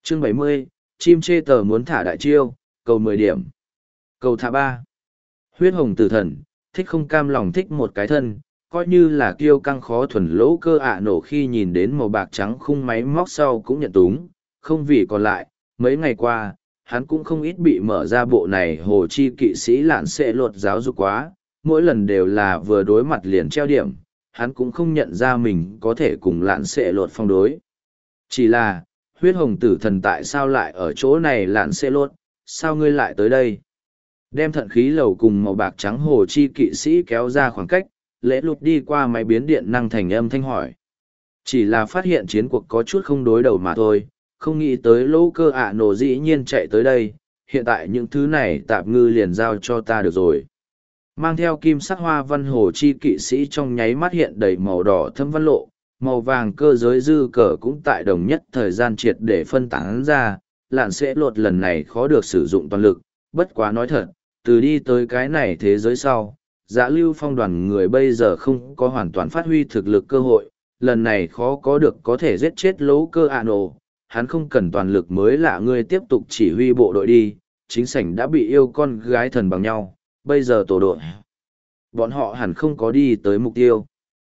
Chương 70, chim chê tờ muốn thả đại chiêu, cầu 10 điểm. Cầu thả 3. Huyết hồng tử thần, thích không cam lòng thích một cái thân, coi như là kiêu căng khó thuần lỗ cơ nổ khi nhìn đến màu bạc trắng khung máy móc sau cũng nhận túng, không vì còn lại, mấy ngày qua, hắn cũng không ít bị mở ra bộ này hồ chi kỵ sĩ lạn xệ lột giáo dục quá, mỗi lần đều là vừa đối mặt liền treo điểm, hắn cũng không nhận ra mình có thể cùng lạn xệ lột phong đối. Chỉ là, huyết hồng tử thần tại sao lại ở chỗ này lạn xệ lột, sao ngươi lại tới đây? Đem thận khí lầu cùng màu bạc trắng hồ chi kỵ sĩ kéo ra khoảng cách, lễ lụt đi qua máy biến điện năng thành âm thanh hỏi. Chỉ là phát hiện chiến cuộc có chút không đối đầu mà thôi, không nghĩ tới lỗ cơ nổ dĩ nhiên chạy tới đây, hiện tại những thứ này tạp ngư liền giao cho ta được rồi. Mang theo kim sắc hoa văn hồ chi kỵ sĩ trong nháy mắt hiện đầy màu đỏ thâm văn lộ, màu vàng cơ giới dư cờ cũng tại đồng nhất thời gian triệt để phân tán ra, lạn sẽ lột lần này khó được sử dụng toàn lực, bất quá nói thật, từ đi tới cái này thế giới sau, Dạ Lưu Phong đoàn người bây giờ không có hoàn toàn phát huy thực lực cơ hội, lần này khó có được có thể giết chết lỗ cơ nổ, hắn không cần toàn lực mới lạ ngươi tiếp tục chỉ huy bộ đội đi, chính sảnh đã bị yêu con gái thần bằng nhau, bây giờ tổ đội. Bọn họ hẳn không có đi tới mục tiêu.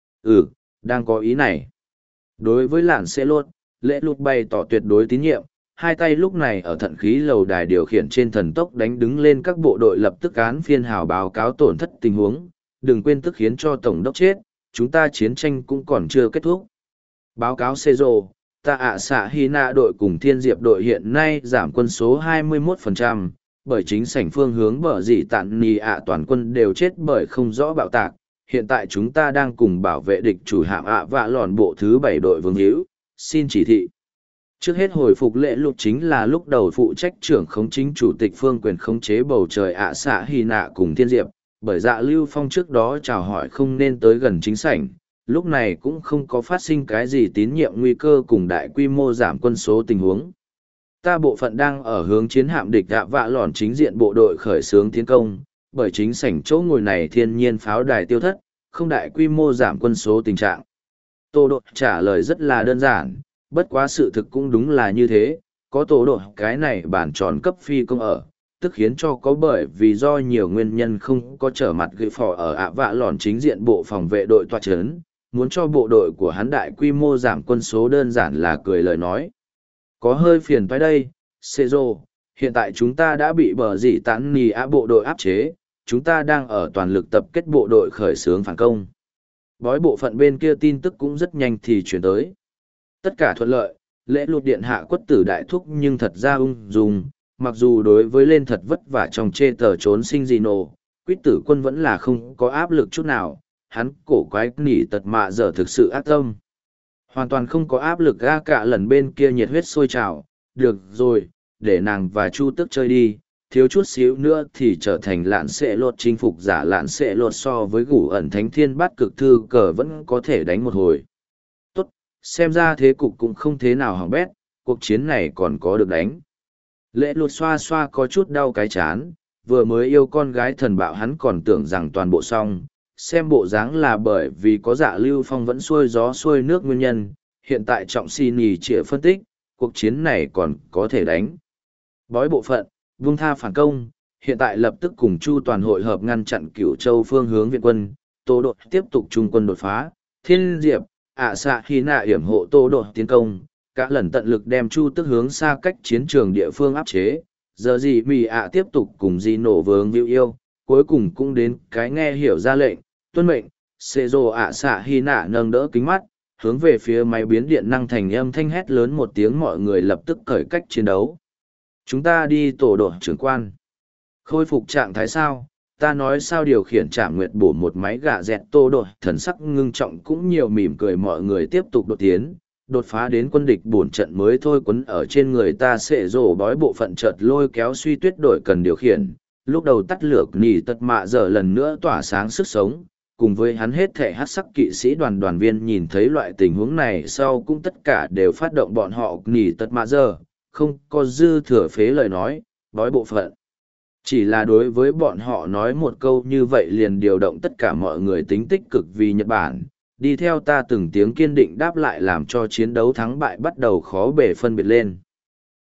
Đang có ý này. Đối với lạn xe lốt, lễ lụt bày tỏ tuyệt đối tín nhiệm, hai tay lúc này ở thận khí lầu đài điều khiển trên thần tốc đánh đứng lên các bộ đội lập tức án phiên hào báo cáo tổn thất tình huống, đừng quên tức khiến cho tổng đốc chết, chúng ta chiến tranh cũng còn chưa kết thúc. Báo cáo Cezro, ta xạ hy nạ đội cùng thiên diệp đội hiện nay giảm quân số 21%, bởi chính sảnh phương hướng bờ dị tạn nì toàn quân đều chết bởi không rõ bạo tạc. Hiện tại chúng ta đang cùng bảo vệ địch chủ hạm vạ lòn bộ thứ 7 đội vương hữu, xin chỉ thị. Trước hết hồi phục lễ lục chính là lúc đầu phụ trách trưởng khống chính chủ tịch phương quyền khống chế bầu trời xạ hy nạ cùng thiên diệp, bởi Dạ Lưu Phong trước đó chào hỏi không nên tới gần chính sảnh, lúc này cũng không có phát sinh cái gì tín nhiệm nguy cơ cùng đại quy mô giảm quân số tình huống. Ta bộ phận đang ở hướng chiến hạm địch vạ lòn chính diện bộ đội khởi xướng tiến công, bởi chính sảnh chỗ ngồi này thiên nhiên pháo đài tiêu thất, không đại quy mô giảm quân số tình trạng. Tô Độ trả lời rất là đơn giản, bất quá sự thực cũng đúng là như thế, có Tô Độ cái này bản tròn cấp phi công ở, tức khiến cho có bởi vì do nhiều nguyên nhân không có trở mặt gửi phỏ ở vạ lòn chính diện bộ phòng vệ đội tòa chấn, muốn cho bộ đội của hắn đại quy mô giảm quân số đơn giản là cười lời nói. Có hơi phiền toái đây, Cezro, hiện tại chúng ta đã bị bờ dị tán nì bộ đội áp chế, chúng ta đang ở toàn lực tập kết bộ đội khởi xướng phản công. Bói bộ phận bên kia tin tức cũng rất nhanh thì chuyển tới. Tất cả thuận lợi, lễ lụt điện hạ quất tử đại thúc nhưng thật ra ung dung, mặc dù đối với lên thật vất vả trong chê tờ trốn sinh gì nổ, quýt tử quân vẫn là không có áp lực chút nào, hắn cổ quái nỉ tật mạ giờ thực sự ác tâm. Hoàn toàn không có áp lực ga cả lần bên kia nhiệt huyết sôi trào, được rồi, để nàng và Chu Tức chơi đi, thiếu chút xíu nữa thì trở thành lạn sệ lột chinh phục giả lạn sệ lột so với gủ ẩn thánh thiên bát cực thư cờ vẫn có thể đánh một hồi. Tốt, xem ra thế cục cũng không thế nào hỏng bét, cuộc chiến này còn có được đánh. Lễ lụt xoa xoa có chút đau cái chán, vừa mới yêu con gái thần bạo hắn còn tưởng rằng toàn bộ xong, xem bộ dáng là bởi vì có Dạ Lưu Phong vẫn xuôi gió xuôi nước nguyên nhân, hiện tại trọng xin nhì trịa phân tích, cuộc chiến này còn có thể đánh. Bói bộ phận, vung tha phản công, hiện tại lập tức cùng Chu toàn hội hợp ngăn chặn Cửu Châu phương hướng viện quân, Tô Độ tiếp tục trung quân đột phá, Thiên Diệp, xạ hy nạ hiểm hộ Tô Độ tiến công, cả lần tận lực đem Chu Tức hướng xa cách chiến trường địa phương áp chế, giờ gì mì tiếp tục cùng di nổ vướng vĩu yêu, cuối cùng cũng đến cái nghe hiểu ra lệnh, tuân mệnh, Cezro xạ hy nạ nâng đỡ kính mắt, hướng về phía máy biến điện năng thành âm thanh hét lớn một tiếng mọi người lập tức cởi cách chiến đấu. Chúng ta đi tổ đội trưởng quan. Khôi phục trạng thái sao, ta nói sao điều khiển Trảm Nguyệt bổ một máy gạ dẹt tô đội, thần sắc ngưng trọng cũng nhiều mỉm cười mọi người tiếp tục đột tiến, đột phá đến quân địch bổn trận mới thôi quấn ở trên người ta sẽ rổ bói bộ phận chợt lôi kéo suy tuyết đổi cần điều khiển, lúc đầu tắt lửa nỉ tật mạ giờ lần nữa tỏa sáng sức sống, cùng với hắn hết thể hát sắc kỵ sĩ đoàn viên nhìn thấy loại tình huống này sau cũng tất cả đều phát động bọn họ nỉ tật mạ giờ, không có dư thừa phế lời nói, bói bộ phận. Chỉ là đối với bọn họ nói một câu như vậy liền điều động tất cả mọi người tính tích cực vì Nhật Bản, đi theo ta từng tiếng kiên định đáp lại làm cho chiến đấu thắng bại bắt đầu khó bề phân biệt lên.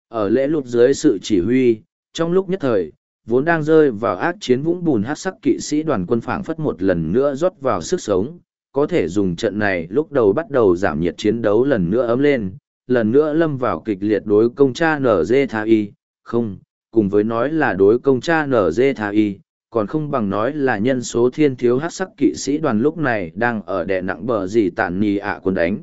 Ở lễ lụt dưới sự chỉ huy, trong lúc nhất thời, vốn đang rơi vào ác chiến vũng bùn hắc sắc kỵ sĩ đoàn quân phảng phất một lần nữa rót vào sức sống, có thể dùng trận này lúc đầu bắt đầu giảm nhiệt chiến đấu lần nữa ấm lên, lần nữa lâm vào kịch liệt đối công cha NG Tha Y, không, cùng với nói là đối công cha NG Tha Y, còn không bằng nói là nhân số thiên thiếu hắc sắc kỵ sĩ đoàn lúc này đang ở đè nặng bờ gì tản nì ạ quân đánh.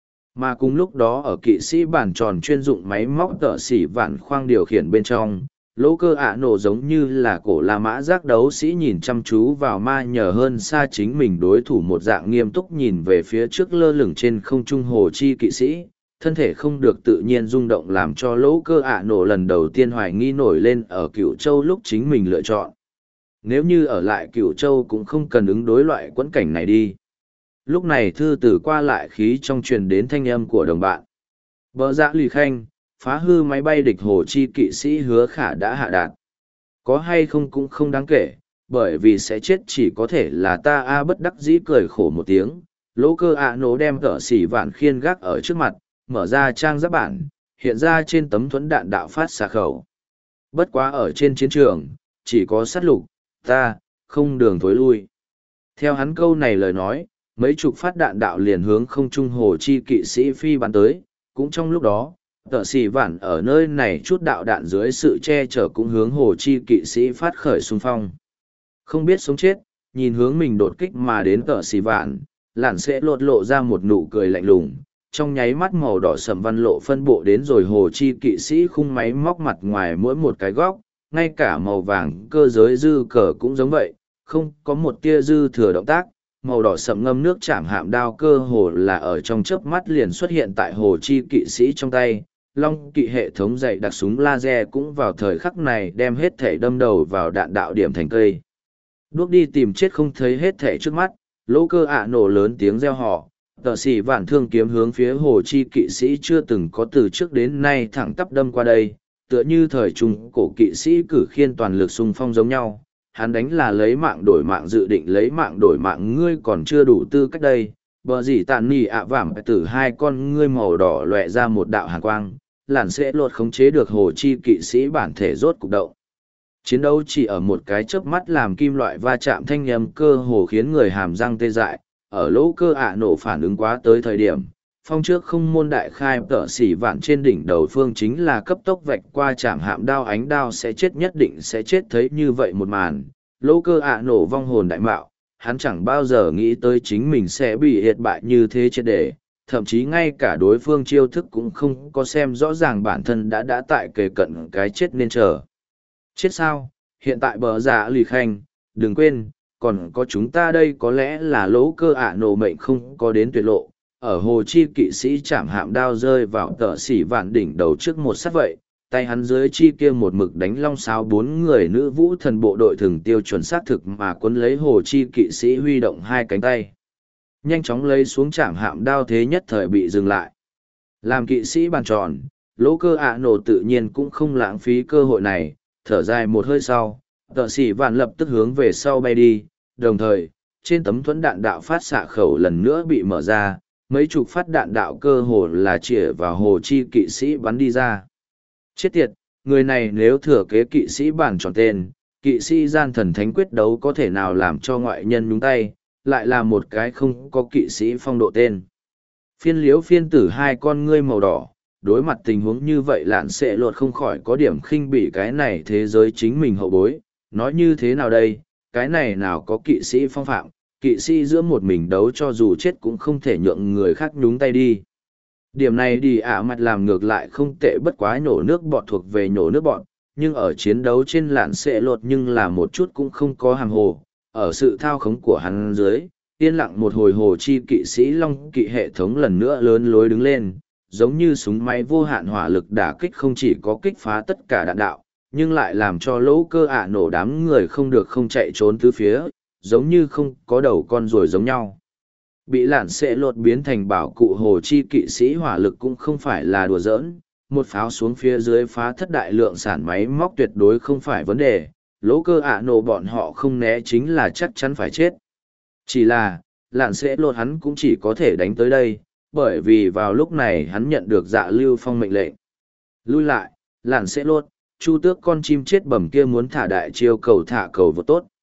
Mà cùng lúc đó ở kỵ sĩ bản tròn chuyên dụng máy móc tợ xỉ vạn khoang điều khiển bên trong, lỗ cơ ạ nổ giống như là cổ La Mã giác đấu sĩ nhìn chăm chú vào ma nhờ hơn xa chính mình đối thủ một dạng nghiêm túc nhìn về phía trước lơ lửng trên không trung hồ chi kỵ sĩ, thân thể không được tự nhiên rung động làm cho lỗ cơ ạ nổ lần đầu tiên hoài nghi nổi lên ở Cửu Châu lúc chính mình lựa chọn. Nếu như ở lại Cửu Châu cũng không cần ứng đối loại quẫn cảnh này đi. Lúc này thư tử qua lại khí trong truyền đến thanh âm của đồng bạn. Bờ dạ lì khanh, phá hư máy bay địch hồ chi kỵ sĩ Hứa Khả đã hạ đạt. Có hay không cũng không đáng kể, bởi vì sẽ chết chỉ có thể là ta a bất đắc dĩ cười khổ một tiếng. Lỗ cơ ạ nổ đem tợ xỉ vạn khiên gác ở trước mặt, mở ra trang giáp bản, hiện ra trên tấm thuẫn đạn đạo phát xạ khẩu. Bất quá ở trên chiến trường, chỉ có sát lục, ta, không đường thối lui. Theo hắn câu này lời nói, mấy chục phát đạn đạo liền hướng không trung hồ chi kỵ sĩ phi bắn tới, cũng trong lúc đó, tợ xỉ vạn ở nơi này chút đạo đạn dưới sự che chở cũng hướng hồ chi kỵ sĩ phát khởi xung phong. Không biết sống chết, nhìn hướng mình đột kích mà đến tợ xỉ vạn, lạn sẽ lột lộ ra một nụ cười lạnh lùng, trong nháy mắt màu đỏ sầm văn lộ phân bộ đến rồi hồ chi kỵ sĩ khung máy móc mặt ngoài mỗi một cái góc, ngay cả màu vàng cơ giới dư cờ cũng giống vậy, không có một tia dư thừa động tác, màu đỏ sậm ngâm nước chạm hạm đao cơ hồ là ở trong chớp mắt liền xuất hiện tại hồ chi kỵ sĩ trong tay. Long kỵ hệ thống dày đặc súng laser cũng vào thời khắc này đem hết thể đâm đầu vào đạn đạo điểm thành cây. Đuốc đi tìm chết không thấy hết thể trước mắt, lỗ cơ ạ nổ lớn tiếng reo hò, tờ xỉ vạn thương kiếm hướng phía hồ chi kỵ sĩ chưa từng có từ trước đến nay thẳng tắp đâm qua đây, tựa như thời trung cổ kỵ sĩ cử khiên toàn lực xung phong giống nhau. Hắn đánh là lấy mạng đổi mạng dự định lấy mạng đổi mạng ngươi còn chưa đủ tư cách đây, bờ gì tàn nỉ ạ vảm từ hai con ngươi màu đỏ lóe ra một đạo hàn quang, làn sẽ lột khống chế được hồ chi kỵ sĩ bản thể rốt cục động. Chiến đấu chỉ ở một cái chớp mắt làm kim loại va chạm thanh âm cơ hồ khiến người hàm răng tê dại, ở lỗ cơ ạ nổ phản ứng quá tới thời điểm. Phong trước không môn đại khai tợ xỉ vạn trên đỉnh đầu phương chính là cấp tốc vạch qua chạm hạm đao ánh đao sẽ chết nhất định sẽ chết thấy như vậy một màn. Lỗ cơ ạ nổ vong hồn đại mạo, hắn chẳng bao giờ nghĩ tới chính mình sẽ bị hiệt bại như thế chết để, thậm chí ngay cả đối phương chiêu thức cũng không có xem rõ ràng bản thân đã tại kề cận cái chết nên chờ. Chết sao? Hiện tại bờ giả lì khanh, đừng quên, còn có chúng ta đây có lẽ là lỗ cơ ạ nổ mệnh không có đến tuyệt lộ. Ở hồ chi kỵ sĩ chạm hạm đao rơi vào tợ xỉ vạn đỉnh đầu trước một sát vậy, tay hắn dưới chi kia một mực đánh long sáo bốn người nữ vũ thần bộ đội thường tiêu chuẩn xác thực mà quấn lấy hồ chi kỵ sĩ huy động hai cánh tay. Nhanh chóng lấy xuống chạm hạm đao thế nhất thời bị dừng lại. Làm kỵ sĩ bàn tròn, lỗ cơ ạ nổ tự nhiên cũng không lãng phí cơ hội này, thở dài một hơi sau, tợ xỉ vạn lập tức hướng về sau bay đi, đồng thời, trên tấm thuẫn đạn đạo phát xạ khẩu lần nữa bị mở ra, mấy chục phát đạn đạo cơ hồ là chĩa vào hồ chi kỵ sĩ bắn đi ra. Chết tiệt, người này nếu thừa kế kỵ sĩ bản tròn tên, kỵ sĩ gian thần thánh quyết đấu có thể nào làm cho ngoại nhân nhúng tay, lại là một cái không có kỵ sĩ phong độ tên. Phiên liếu phiên tử hai con ngươi màu đỏ, đối mặt tình huống như vậy lạn sẽ lột không khỏi có điểm khinh bỉ cái này thế giới chính mình hậu bối, nói như thế nào đây, cái này nào có kỵ sĩ phong phạm, kỵ sĩ giữa một mình đấu cho dù chết cũng không thể nhượng người khác nhúng tay đi. Điểm này đi mặt làm ngược lại không tệ bất quá nhổ nước bọt thuộc về nhổ nước bọt, nhưng ở chiến đấu trên lạn sẽ lột nhưng là một chút cũng không có hàm hồ, ở sự thao khống của hắn dưới, yên lặng một hồi hồ chi kỵ sĩ long kỵ hệ thống lần nữa lớn lối đứng lên, giống như súng máy vô hạn hỏa lực đả kích không chỉ có kích phá tất cả đạn đạo, nhưng lại làm cho lỗ cơ ạ nổ đám người không được không chạy trốn tứ phía, giống như không có đầu con ruồi giống nhau. Bị lạn sẽ lột biến thành bảo cụ hồ chi kỵ sĩ hỏa lực cũng không phải là đùa giỡn, một pháo xuống phía dưới phá thất đại lượng sản máy móc tuyệt đối không phải vấn đề, lỗ cơ ạ nổ bọn họ không né chính là chắc chắn phải chết. Chỉ là, lạn sẽ lột hắn cũng chỉ có thể đánh tới đây, bởi vì vào lúc này hắn nhận được dạ lưu phong mệnh lệnh. Lui lại, Lạn sẽ lốt, chu tước con chim chết bẩm kia muốn thả đại chiêu cầu thả cầu vô tốt.